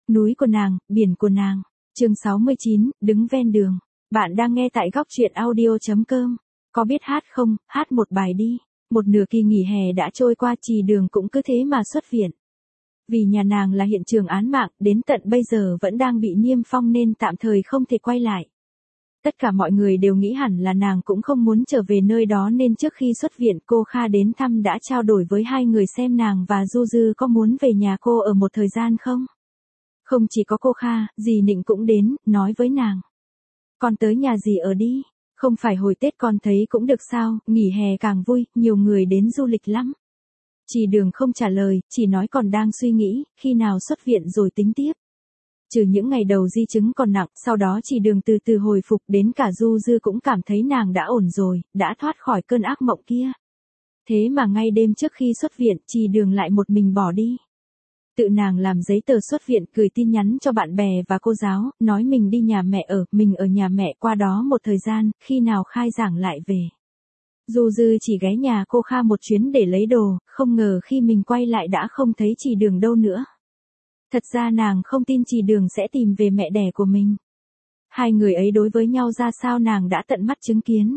núi của nàng, biển của nàng. Chương 69, đứng ven đường. Bạn đang nghe tại góc truyện audio.com. Có biết hát không, hát một bài đi. Một nửa kỳ nghỉ hè đã trôi qua, Trì Đường cũng cứ thế mà xuất viện. Vì nhà nàng là hiện trường án mạng, đến tận bây giờ vẫn đang bị niêm phong nên tạm thời không thể quay lại. Tất cả mọi người đều nghĩ hẳn là nàng cũng không muốn trở về nơi đó nên trước khi xuất viện cô Kha đến thăm đã trao đổi với hai người xem nàng và Du Dư có muốn về nhà cô ở một thời gian không. Không chỉ có cô Kha, dì Nịnh cũng đến, nói với nàng. Con tới nhà dì ở đi, không phải hồi Tết con thấy cũng được sao, nghỉ hè càng vui, nhiều người đến du lịch lắm. Trì Đường không trả lời, chỉ nói còn đang suy nghĩ, khi nào xuất viện rồi tính tiếp. Trừ những ngày đầu di chứng còn nặng, sau đó Trì Đường từ từ hồi phục, đến cả Du Dư cũng cảm thấy nàng đã ổn rồi, đã thoát khỏi cơn ác mộng kia. Thế mà ngay đêm trước khi xuất viện, Trì Đường lại một mình bỏ đi. Tự nàng làm giấy tờ xuất viện, gửi tin nhắn cho bạn bè và cô giáo, nói mình đi nhà mẹ ở, mình ở nhà mẹ qua đó một thời gian, khi nào khai giảng lại về. Du Dư chỉ ghé nhà cô Kha một chuyến để lấy đồ, không ngờ khi mình quay lại đã không thấy Trì Đường đâu nữa. Thật ra nàng không tin Trì Đường sẽ tìm về mẹ đẻ của mình. Hai người ấy đối với nhau ra sao nàng đã tận mắt chứng kiến.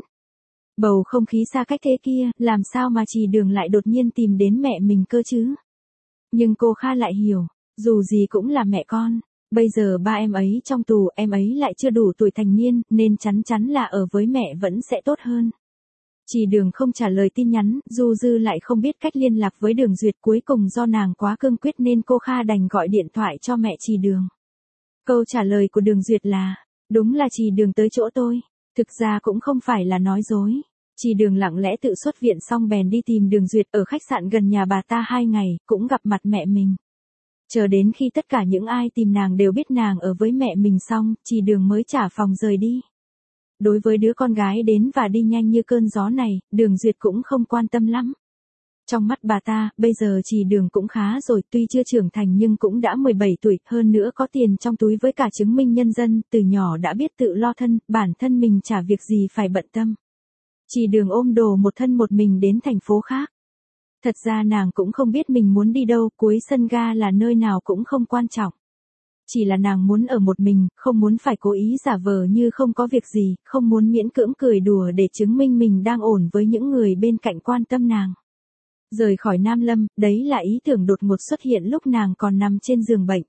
Bầu không khí xa cách thế kia, làm sao mà Trì Đường lại đột nhiên tìm đến mẹ mình cơ chứ? Nhưng cô Kha lại hiểu, dù gì cũng là mẹ con, bây giờ ba em ấy trong tù, em ấy lại chưa đủ tuổi thành niên, nên chắn chắn là ở với mẹ vẫn sẽ tốt hơn. Trì Đường không trả lời tin nhắn, Du Dư lại không biết cách liên lạc với Đường Duyệt, cuối cùng do nàng quá cương quyết nên cô Kha đành gọi điện thoại cho mẹ Trì Đường. Câu trả lời của Đường Duyệt là, đúng là Trì Đường tới chỗ tôi, thực ra cũng không phải là nói dối. Trì Đường lặng lẽ tự xuất viện xong bèn đi tìm Đường Duyệt ở khách sạn gần nhà bà ta 2 ngày, cũng gặp mặt mẹ mình. Chờ đến khi tất cả những ai tìm nàng đều biết nàng ở với mẹ mình xong, Trì Đường mới trả phòng rời đi. Đối với đứa con gái đến và đi nhanh như cơn gió này, Đường Duyệt cũng không quan tâm lắm. Trong mắt bà ta, bây giờ Trì Đường cũng khá rồi, tuy chưa trưởng thành nhưng cũng đã 17 tuổi, hơn nữa có tiền trong túi với cả chứng minh nhân dân, từ nhỏ đã biết tự lo thân, bản thân mình chả việc gì phải bận tâm. Trì Đường ôm đồ một thân một mình đến thành phố khác. Thật ra nàng cũng không biết mình muốn đi đâu, cuối sân ga là nơi nào cũng không quan trọng. Chỉ là nàng muốn ở một mình, không muốn phải cố ý giả vờ như không có việc gì, không muốn miễn cưỡng cười đùa để chứng minh mình đang ổn với những người bên cạnh quan tâm nàng. Rời khỏi Nam Lâm, đấy là ý tưởng đột ngột xuất hiện lúc nàng còn nằm trên giường bệnh.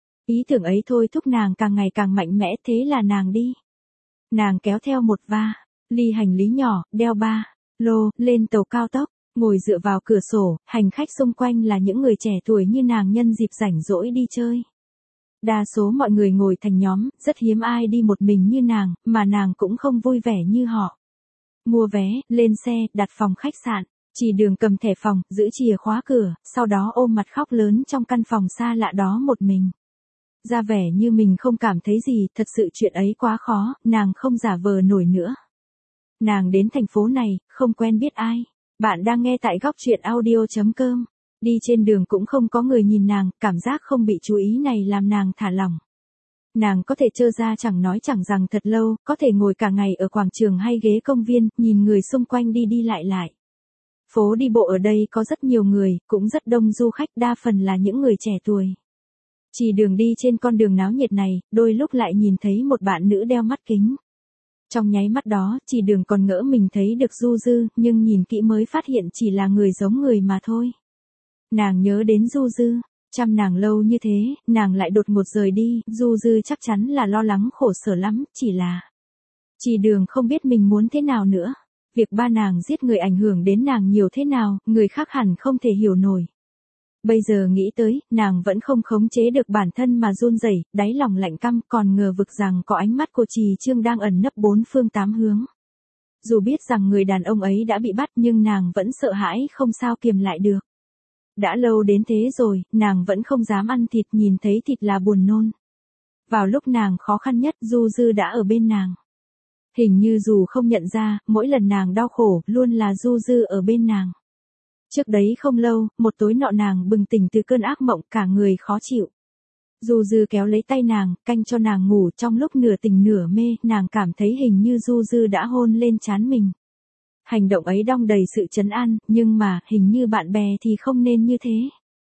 Ý tưởng ấy thôi thúc nàng càng ngày càng mạnh mẽ, thế là nàng đi. Nàng kéo theo một ly hành lý nhỏ, đeo 3 lô, lên tàu cao tốc, ngồi dựa vào cửa sổ, hành khách xung quanh là những người trẻ tuổi như nàng nhân dịp rảnh rỗi đi chơi. Đa số mọi người ngồi thành nhóm, rất hiếm ai đi một mình như nàng, mà nàng cũng không vui vẻ như họ. Mua vé, lên xe, đặt phòng khách sạn, Trì Đường cầm thẻ phòng, giữ chìa khóa cửa, sau đó ôm mặt khóc lớn trong căn phòng xa lạ đó một mình. Ra vẻ như mình không cảm thấy gì, thật sự chuyện ấy quá khó, nàng không giả vờ nổi nữa. Nàng đến thành phố này, không quen biết ai. Bạn đang nghe tại góc truyện audio.com. Đi trên đường cũng không có người nhìn nàng, cảm giác không bị chú ý này làm nàng thả lỏng. Nàng có thể trơ ra chẳng nói chẳng rằng thật lâu, có thể ngồi cả ngày ở quảng trường hay ghế công viên, nhìn người xung quanh đi đi lại lại. Phố đi bộ ở đây có rất nhiều người, cũng rất đông du khách, đa phần là những người trẻ tuổi. Trì Đường đi trên con đường náo nhiệt này, đôi lúc lại nhìn thấy một bạn nữ đeo mắt kính. Trong nháy mắt đó, Trì Đường còn ngỡ mình thấy được Du Dư, nhưng nhìn kỹ mới phát hiện chỉ là người giống người mà thôi. Nàng nhớ đến Du Dư, chăm nàng lâu như thế, nàng lại đột ngột rời đi, Du Dư chắc chắn là lo lắng khổ sở lắm, chỉ là Trì Đường không biết mình muốn thế nào nữa. Việc ba nàng giết người ảnh hưởng đến nàng nhiều thế nào, người khác hẳn không thể hiểu nổi. Bây giờ nghĩ tới, nàng vẫn không khống chế được bản thân mà run rẩy, đáy lòng lạnh căm, còn ngờ vực rằng có ánh mắt của Trì Trương đang ẩn nấp bốn phương tám hướng. Dù biết rằng người đàn ông ấy đã bị bắt nhưng nàng vẫn sợ hãi không sao kiềm lại được. Đã lâu đến thế rồi, nàng vẫn không dám ăn thịt, nhìn thấy thịt là buồn nôn. Vào lúc nàng khó khăn nhất, Du Dư đã ở bên nàng. Hình như dù không nhận ra, mỗi lần nàng đau khổ, luôn là Du Dư ở bên nàng. Trước đấy không lâu, một tối nọ nàng bừng tỉnh từ cơn ác mộng, cả người khó chịu. Du Dư kéo lấy tay nàng, canh cho nàng ngủ, trong lúc nửa tỉnh nửa mê, nàng cảm thấy hình như Du Dư đã hôn lên trán mình. Hành động ấy đong đầy sự trấn an, nhưng mà, hình như bạn bè thì không nên như thế.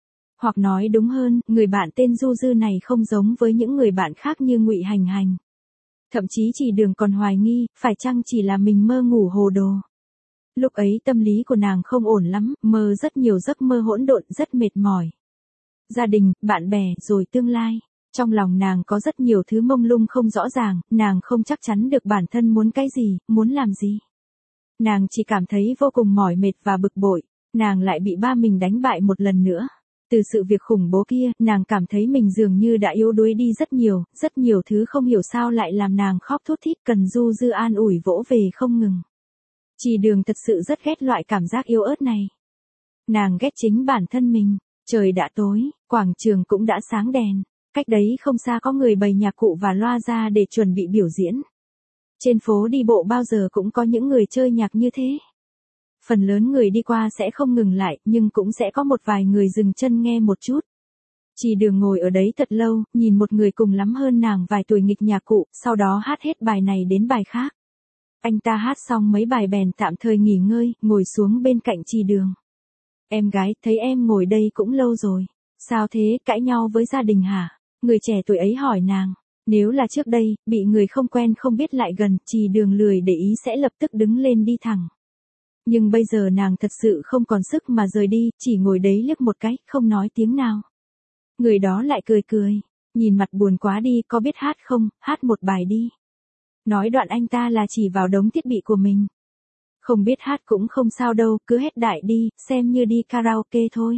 Hoặc nói đúng hơn, người bạn tên Du Dư này không giống với những người bạn khác như Ngụy Hành Hành. Thậm chí Trì Đường còn hoài nghi, phải chăng chỉ là mình mơ ngủ hồ đồ. Lúc ấy tâm lý của nàng không ổn lắm, mơ rất nhiều giấc mơ hỗn độn, rất mệt mỏi. Gia đình, bạn bè, rồi tương lai. Trong lòng nàng có rất nhiều thứ mông lung không rõ ràng, nàng không chắc chắn được bản thân muốn cái gì, muốn làm gì. Nàng chỉ cảm thấy vô cùng mỏi mệt và bực bội, nàng lại bị ba mình đánh bại một lần nữa. Từ sự việc khủng bố kia, nàng cảm thấy mình dường như đã yếu đuối đi rất nhiều thứ không hiểu sao lại làm nàng khóc thút thít, cần Du Dư an ủi vỗ về không ngừng. Trì Đường thật sự rất ghét loại cảm giác yếu ớt này. Nàng ghét chính bản thân mình, trời đã tối, quảng trường cũng đã sáng đèn. Cách đấy không xa có người bày nhạc cụ và loa ra để chuẩn bị biểu diễn. Trên phố đi bộ bao giờ cũng có những người chơi nhạc như thế. Phần lớn người đi qua sẽ không ngừng lại, nhưng cũng sẽ có một vài người dừng chân nghe một chút. Trì Đường ngồi ở đấy thật lâu, nhìn một người cùng lắm hơn nàng vài tuổi nghịch nhạc cụ, sau đó hát hết bài này đến bài khác. Anh ta hát xong mấy bài bèn tạm thời nghỉ ngơi, ngồi xuống bên cạnh Trì Đường. Em gái, thấy em ngồi đây cũng lâu rồi. Sao thế, cãi nhau với gia đình hả? Người trẻ tuổi ấy hỏi nàng. Nếu là trước đây, bị người không quen không biết lại gần, Trì Đường lười để ý sẽ lập tức đứng lên đi thẳng. Nhưng bây giờ nàng thật sự không còn sức mà rời đi, chỉ ngồi đấy liếc một cái, không nói tiếng nào. Người đó lại cười cười, nhìn mặt buồn quá đi, có biết hát không, hát một bài đi. Nói đoạn anh ta là chỉ vào đống thiết bị của mình. Không biết hát cũng không sao đâu, cứ hết đại đi, xem như đi karaoke thôi.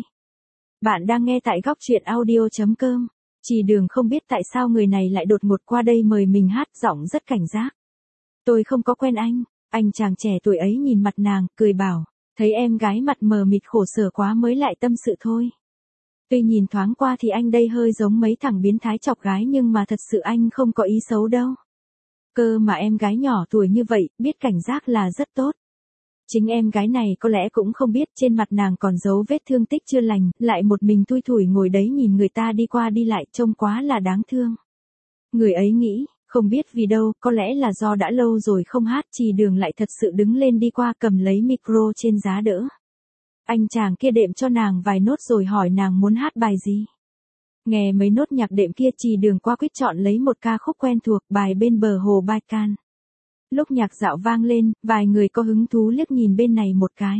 Bạn đang nghe tại góc truyện audio.com. Trì Đường không biết tại sao người này lại đột ngột qua đây mời mình hát, giọng rất cảnh giác. Tôi không có quen anh chàng trẻ tuổi ấy nhìn mặt nàng, cười bảo, thấy em gái mặt mờ mịt khổ sở quá mới lại tâm sự thôi. Tuy nhìn thoáng qua thì anh đây hơi giống mấy thằng biến thái chọc gái nhưng mà thật sự anh không có ý xấu đâu. Cơ mà em gái nhỏ tuổi như vậy, biết cảnh giác là rất tốt. Chính em gái này có lẽ cũng không biết trên mặt nàng còn dấu vết thương tích chưa lành, lại một mình thui thủi ngồi đấy nhìn người ta đi qua đi lại trông quá là đáng thương. Người ấy nghĩ, không biết vì đâu, có lẽ là do đã lâu rồi không hát, Trì Đường lại thật sự đứng lên đi qua cầm lấy micro trên giá đỡ. Anh chàng kia đệm cho nàng vài nốt rồi hỏi nàng muốn hát bài gì. Nghe mấy nốt nhạc đệm kia Trì Đường qua quyết chọn lấy một ca khúc quen thuộc, bài Bên bờ hồ Baikal. Lúc nhạc dạo vang lên, vài người có hứng thú liếc nhìn bên này một cái.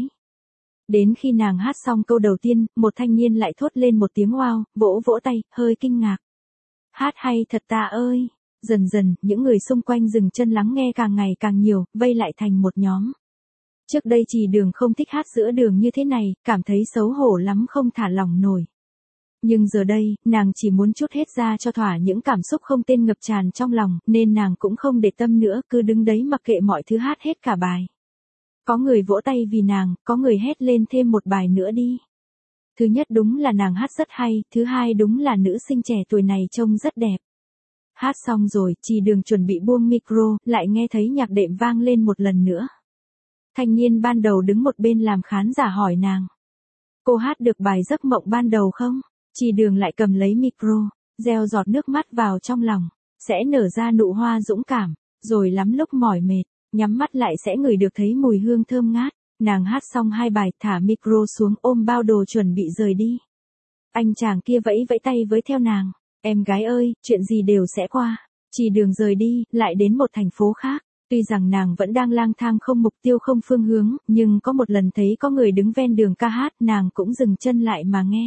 Đến khi nàng hát xong câu đầu tiên, một thanh niên lại thốt lên một tiếng wow, vỗ vỗ tay, hơi kinh ngạc. Hát hay thật ta ơi! Dần dần, những người xung quanh dừng chân lắng nghe càng ngày càng nhiều, vây lại thành một nhóm. Trước đây Trì Đường không thích hát giữa đường như thế này, cảm thấy xấu hổ lắm không thả lỏng nổi. Nhưng giờ đây, nàng chỉ muốn trút hết ra cho thỏa những cảm xúc không tên ngập tràn trong lòng, nên nàng cũng không để tâm nữa, cứ đứng đấy mặc kệ mọi thứ hát hết cả bài. Có người vỗ tay vì nàng, có người hét lên thêm một bài nữa đi. Thứ nhất đúng là nàng hát rất hay, thứ hai đúng là nữ sinh trẻ tuổi này trông rất đẹp. Hát xong rồi, Trì Đường chuẩn bị buông micro, lại nghe thấy nhạc đệm vang lên một lần nữa. Thanh niên ban đầu đứng một bên làm khán giả hỏi nàng. Cô hát được bài Giấc mộng ban đầu không? Trì Đường lại cầm lấy micro, gieo giọt nước mắt vào trong lòng, sẽ nở ra nụ hoa dũng cảm, rồi lắm lúc mỏi mệt, nhắm mắt lại sẽ ngửi được thấy mùi hương thơm ngát. Nàng hát xong hai bài, thả micro xuống ôm bao đồ chuẩn bị rời đi. Anh chàng kia vẫy vẫy tay với theo nàng, em gái ơi, chuyện gì đều sẽ qua. Trì Đường rời đi, lại đến một thành phố khác. Tuy rằng nàng vẫn đang lang thang không mục tiêu không phương hướng, nhưng có một lần thấy có người đứng ven đường ca hát, nàng cũng dừng chân lại mà nghe.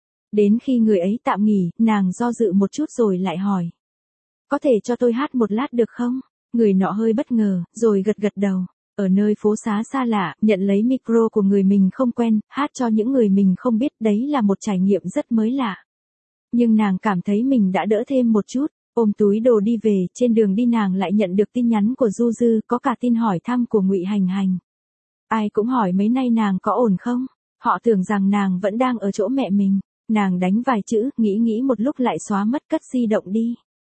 Đến khi người ấy tạm nghỉ, nàng do dự một chút rồi lại hỏi. Có thể cho tôi hát một lát được không? Người nọ hơi bất ngờ, rồi gật gật đầu. Ở nơi phố xá xa lạ, nhận lấy micro của người mình không quen, hát cho những người mình không biết, đấy là một trải nghiệm rất mới lạ. Nhưng nàng cảm thấy mình đã đỡ thêm một chút, ôm túi đồ đi về, trên đường đi nàng lại nhận được tin nhắn của Du Dư, có cả tin hỏi thăm của Ngụy Hành Hành. Ai cũng hỏi mấy nay nàng có ổn không? Họ tưởng rằng nàng vẫn đang ở chỗ mẹ mình. Nàng đánh vài chữ, nghĩ một lúc lại xóa mất, cất di động đi.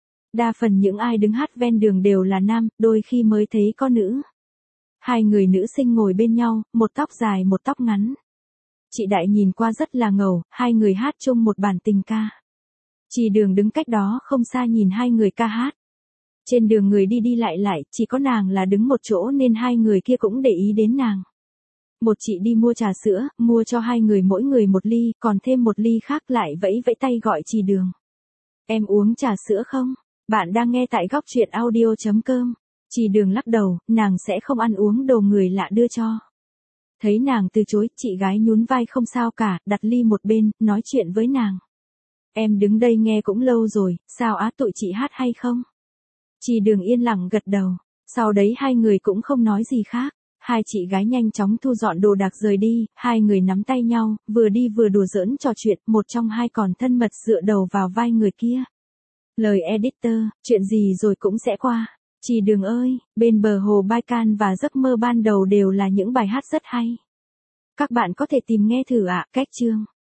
Đa phần những ai đứng hát ven đường đều là nam, đôi khi mới thấy có nữ. Hai người nữ sinh ngồi bên nhau, một tóc dài một tóc ngắn. Chị Đại nhìn qua rất là ngầu, hai người hát chung một bản tình ca. Trì Đường đứng cách đó không xa nhìn hai người ca hát. Trên đường người đi đi lại, chỉ có nàng là đứng một chỗ nên hai người kia cũng để ý đến nàng. Một chị đi mua trà sữa, mua cho hai người mỗi người một ly, còn thêm một ly khác lại vẫy vẫy tay gọi chị Đường. Em uống trà sữa không? Bạn đang nghe tại góc truyện audio.com. Chị Đường lắc đầu, nàng sẽ không ăn uống đồ người lạ đưa cho. Thấy nàng từ chối, chị gái nhún vai không sao cả, đặt ly một bên, nói chuyện với nàng. Em đứng đây nghe cũng lâu rồi, sao á tụi chị hát hay không? Chị Đường yên lặng gật đầu, sau đấy hai người cũng không nói gì khác. Hai chị gái nhanh chóng thu dọn đồ đạc rời đi, hai người nắm tay nhau, vừa đi vừa đùa giỡn trò chuyện, một trong hai còn thân mật dựa đầu vào vai người kia. Lời editor, chuyện gì rồi cũng sẽ qua. Chị Đường ơi, bên bờ hồ Baikal và giấc mơ ban đầu đều là những bài hát rất hay. Các bạn có thể tìm nghe thử ạ, cách chương.